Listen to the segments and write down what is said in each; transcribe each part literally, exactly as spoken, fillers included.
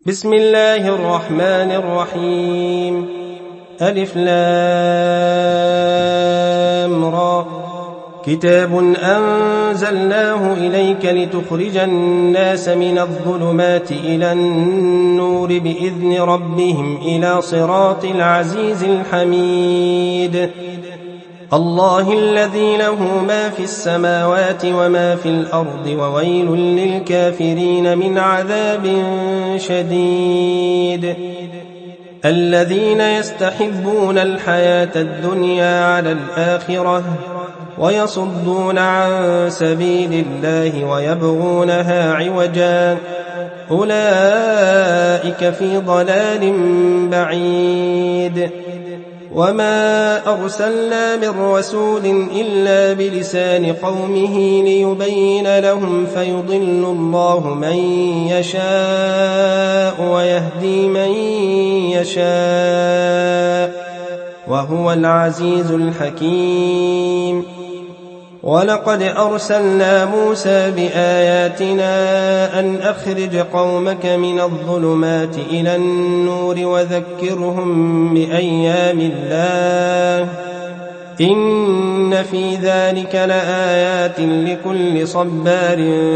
بسم الله الرحمن الرحيم. ألف لام را. كتاب أنزلناه إليك لتخرج الناس من الظلمات إلى النور بإذن ربهم إلى صراط العزيز الحميد. الله الذي له ما في السماوات وما في الأرض وويل للكافرين من عذاب شديد. الذين يستحبون الحياة الدنيا على الآخرة ويصدون عن سبيل الله ويبغونها عوجا أولئك في ضلال بعيد. وما أرسلنا من رسول إلا بلسان قومه ليبين لهم فيضل الله من يشاء ويهدي من يشاء وهو العزيز الحكيم. ولقد أرسلنا موسى بآياتنا أن أخرج قومك من الظلمات إلى النور وذكرهم بأيام الله إن في ذلك لآيات لكل صبار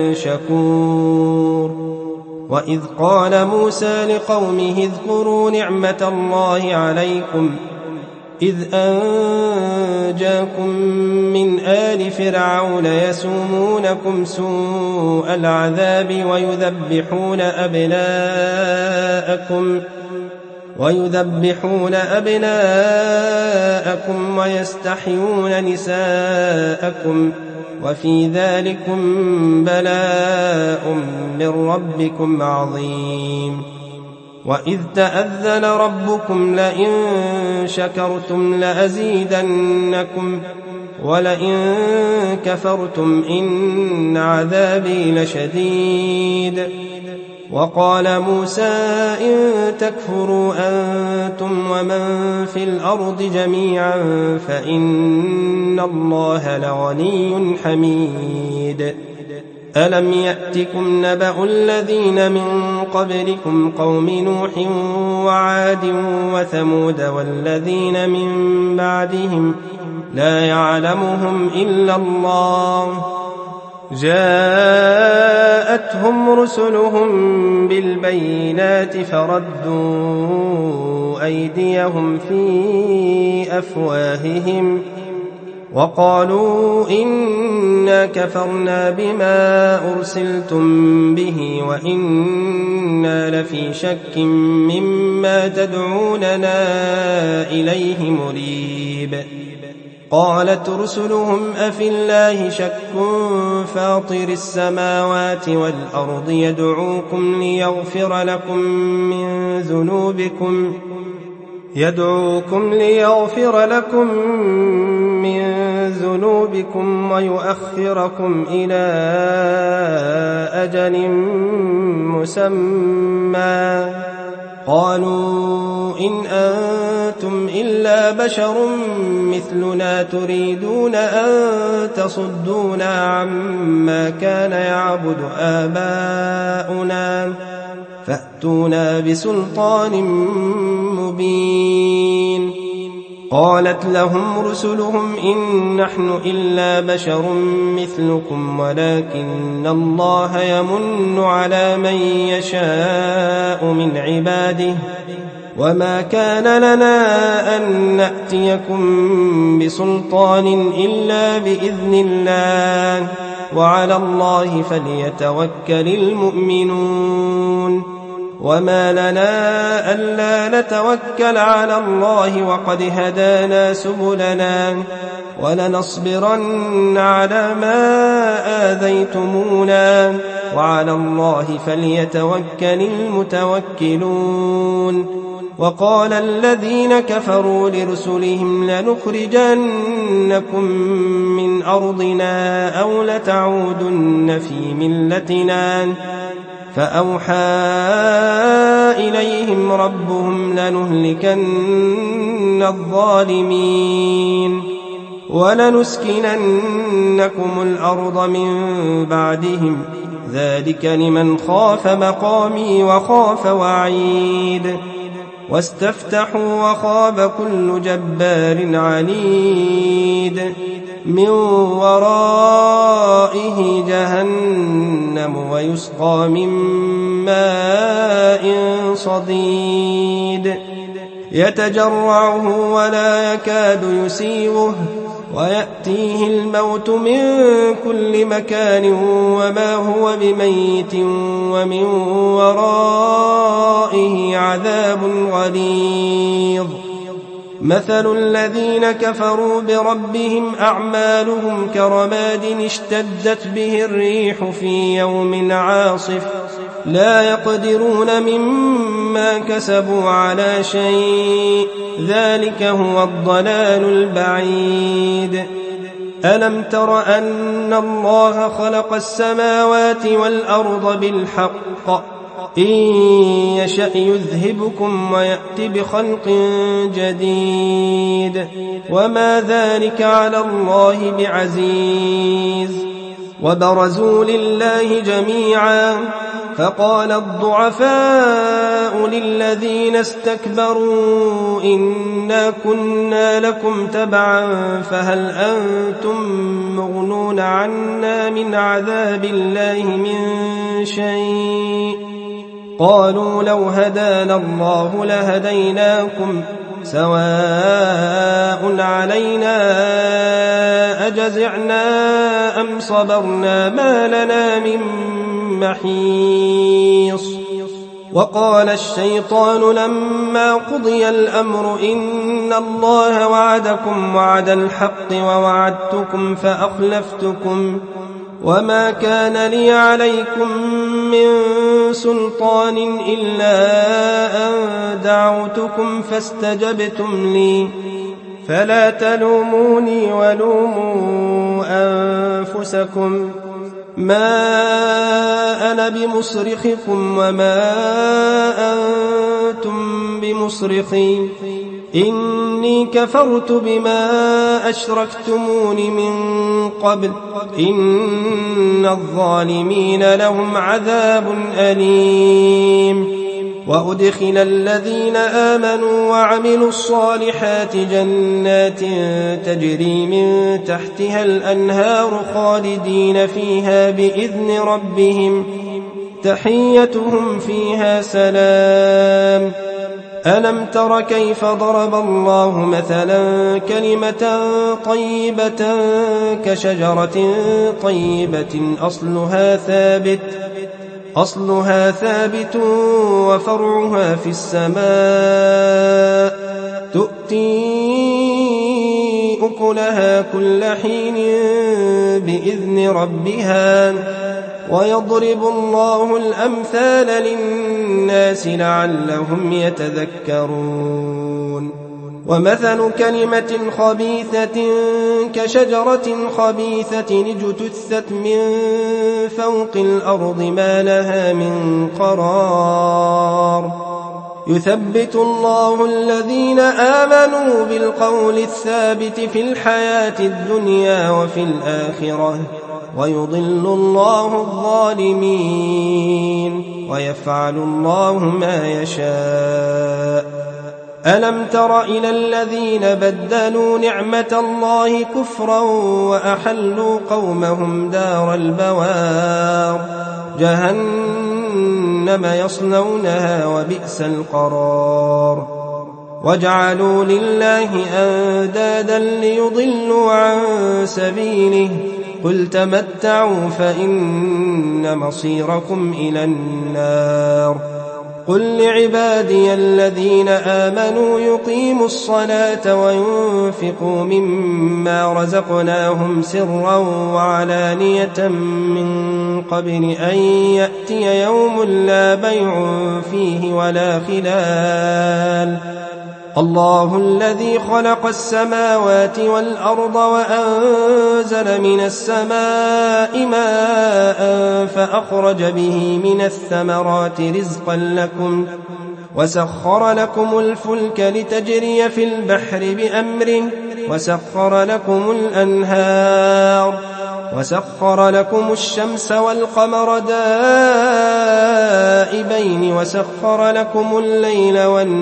شكور. وإذ قال موسى لقومه اذكروا نعمة الله عليكم إذ أنجاكم من آل فرعون يسومونكم سوء العذاب ويذبحون أبناءكم ويذبحون أبناءكم ويستحيون نساءكم وفي ذلكم بلاء من ربكم عظيم. وإذ تأذن ربكم لئن شكرتم لأزيدنكم ولئن كفرتم إن عذابي لشديد. وقال موسى إن تكفروا أنتم ومن في الأرض جميعا فإن الله لغني حميد. ألم يأتكم نبأ الذين من قبلكم قوم نوح وعاد وثمود والذين من بعدهم لا يعلمهم إلا الله جاءتهم رسلهم بالبينات فردوا أيديهم في أفواههم وقالوا إنا كفرنا بما أرسلتم به وإنا لفي شك مما تدعوننا إليه مريب. قالت رسلهم أفي الله شك فاطر السماوات والأرض يدعوكم ليغفر لكم من ذنوبكم يدعوكم ليغفر لكم من ذنوبكم ويؤخركم إلى أجل مسمى قالوا إن أنتم إلا بشر مثلنا تريدون أن تصدونا عما كان يعبد آباؤنا فأتونا بسلطان مبين. قالت لهم رسلهم إن نحن إلا بشر مثلكم ولكن الله يمن على من يشاء من عباده وما كان لنا أن نأتيكم بسلطان إلا بإذن الله وعلى الله فليتوكل المؤمنون. وما لنا ألا نتوكل على الله وقد هدانا سبلنا ولنصبرن على ما آذيتمونا وعلى الله فليتوكل المتوكلون. وقال الذين كفروا لرسلهم لنخرجنكم من أرضنا أو لتعودن في ملتنا فأوحى إليهم ربهم لنهلكن الظالمين ولنسكننكم الأرض من بعدهم ذلك لمن خاف مقامي وخاف وعيد واستفتحوا وخاب كل جبار عنيد من ورائه جهنم ويسقى من ماء صديد يتجرعه ولا يكاد يسيغه ويأتيه الموت من كل مكان وما هو بميت ومن ورائه عذاب غليظ مثل الذين كفروا بربهم أعمالهم كرماد اشتدت به الريح في يوم عاصف لا يقدرون مما كسبوا على شيء ذلك هو الضلال البعيد ألم تر أن الله خلق السماوات والأرض بالحق إن يشأ يذهبكم ويأتي بخلق جديد وما ذلك على الله بعزيز وبرزوا لله جميعا فقال الضعفاء للذين استكبروا إنا كنا لكم تبعا فهل أنتم مغنون عنا من عذاب الله من شيء قالوا لو هدانا الله لهديناكم سواء علينا أجزعنا أم صبرنا ما لنا من محيص وقال الشيطان لما قضي الأمر إن الله وعدكم وعد الحق ووعدتكم فأخلفتكم وما كان لي عليكم من سلطان إلا أن دعوتكم فاستجبتم لي فلا تلوموني ولوموا أنفسكم ما أنا بمصرخكم وما أنتم بمصرخي إني كفرت بما أشركتمون من قبل إن الظالمين لهم عذاب أليم وأدخل الذين آمنوا وعملوا الصالحات جنات تجري من تحتها الأنهار خالدين فيها بإذن ربهم تحيتهم فيها سلام ألم تر كيف ضرب الله مثلا كلمة طيبة كشجرة طيبة أصلها ثابت أصلها ثابت وفرعها في السماء تؤتي أكلها كل حين بإذن ربها ويضرب الله الأمثال للناس لعلهم يتذكرون ومثل كلمة خبيثة كشجرة خبيثة اجتثت من فوق الأرض ما لها من قرار يثبت الله الذين آمنوا بالقول الثابت في الحياة الدنيا وفي الآخرة ويضل الله الظالمين ويفعل الله ما يشاء ألم تر إلى الذين بدلوا نعمة الله كفرا وأحلوا قومهم دار البوار جهنم يصلونها وبئس القرار وجعلوا لله أندادا ليضلوا عن سبيله قل تمتعوا فإن مصيركم إلى النار قل لعبادي الذين آمنوا يقيموا الصلاة وينفقوا مما رزقناهم سرا وعلانية من قبل أن يأتي يوم لا بيع فيه ولا خلال الله الذي خلق السماوات والأرض وأنزل من السماء ماء فأخرج به من الثمرات رزقا لكم وسخر لكم الفلك لتجري في البحر بأمره وسخر لكم الأنهار وسخر لكم الشمس والقمر دائبين وسخر لكم الليل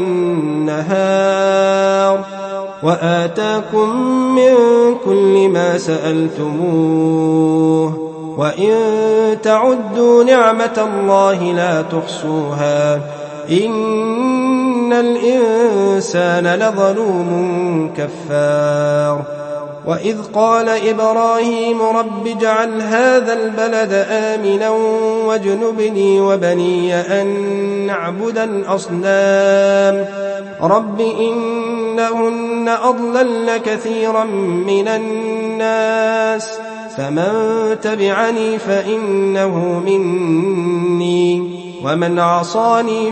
والنهار وآتاكم من كل ما سألتموه وإن تعدوا نعمة الله لا تحصوها إن الإنسان لظلوم كفار وإذ قال إبراهيم رب اجعل هذا البلد آمنا واجنبني وبني أن نعبد الأصنام رب إنهن أضللن كثيرا من الناس فمن تبعني فإنه مني ومن عصاني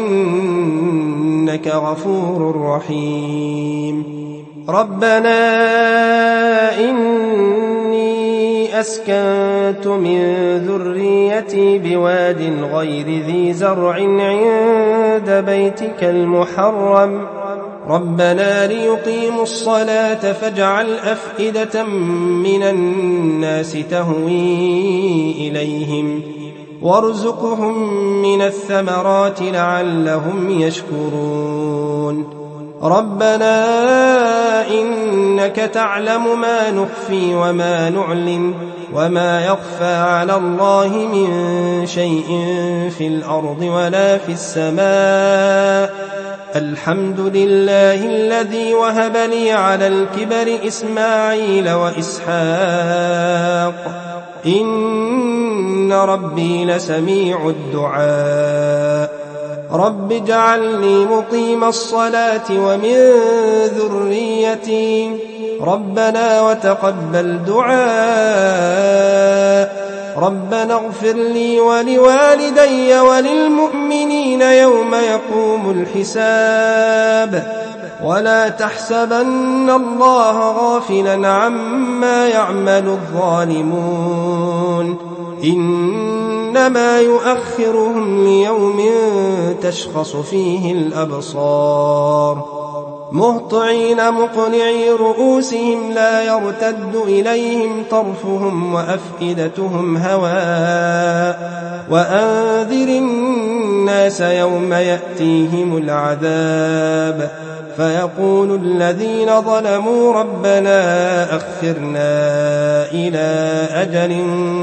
فإنك غفور رحيم ربنا إني أسكنت من ذريتي بواد غير ذي زرع عند بيتك المحرم ربنا ليقيموا الصلاة فاجعل أفئدة من الناس تهوي إليهم وارزقهم من الثمرات لعلهم يشكرون ربنا إنك تعلم ما نخفي وما نعلن وما يخفى على الله من شيء في الأرض ولا في السماء الحمد لله الذي وهب لي على الكبر إسماعيل وإسحاق إن ربي لسميع الدعاء رب اجعلني مقيم الصلاة ومن ذريتي ربنا وتقبل دعاء ربنا اغفر لي ولوالدي وللمؤمنين يوم يقوم الحساب ولا تحسبن الله غافلا عما يعمل الظالمون إنما يؤخرهم ليوم تشخص فيه الأبصار مهطعين مقنعي رؤوسهم لا يرتد إليهم طرفهم وأفئدتهم هواء وأنذر الناس يوم يأتيهم العذاب فيقول الذين ظلموا ربنا أخرنا إلى أجل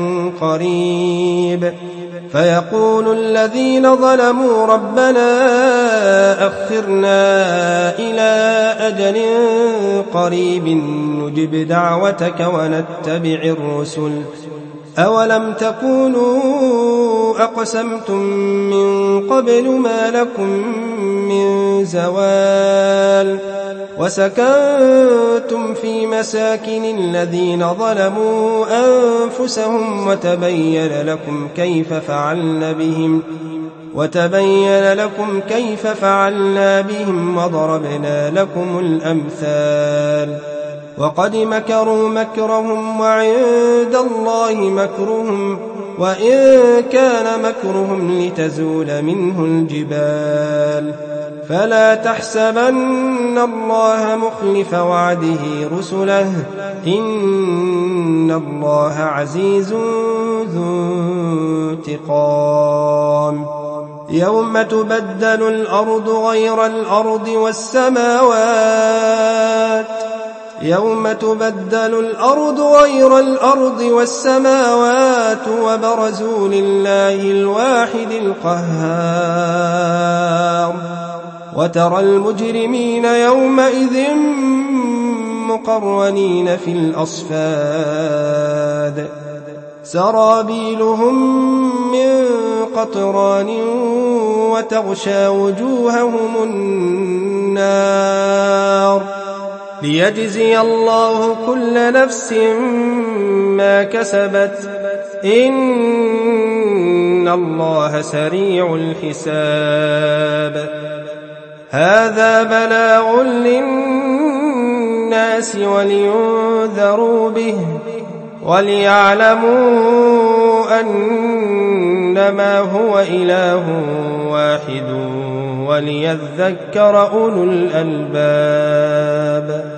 قريب فيقول الذين ظلموا ربنا أخرنا إلى أجل قريب نجب دعوتك ونتبع الرسل أولم تكونوا أقسمتم من قبل ما لكم من زوال وسكنتم في مساكن الذين ظلموا أنفسهم وتبين لكم كيف فعلنا بهم وتبين لكم كيف فعلنا بهم وضربنا لكم الأمثال وقد مكروا مكرهم وعند الله مكرهم وإن كان مكرهم لتزول منه الجبال فلا تحسبن الله مخلف وعده رسله إن الله عزيز ذو انتقام يوم تبدل الأرض غير الأرض والسماوات يوم تبدل الأرض غير الأرض والسماوات وبرزوا لله الواحد القهار وترى المجرمين يومئذ مقرنين في الأصفاد سرابيلهم من قطران وتغشى وجوههم النار ليجزي الله كل نفس ما كسبت إن الله سريع الحساب هذا بلاغ للناس ولينذروا به وليعلموا أنما هو إله واحد وليذكر أولو الألباب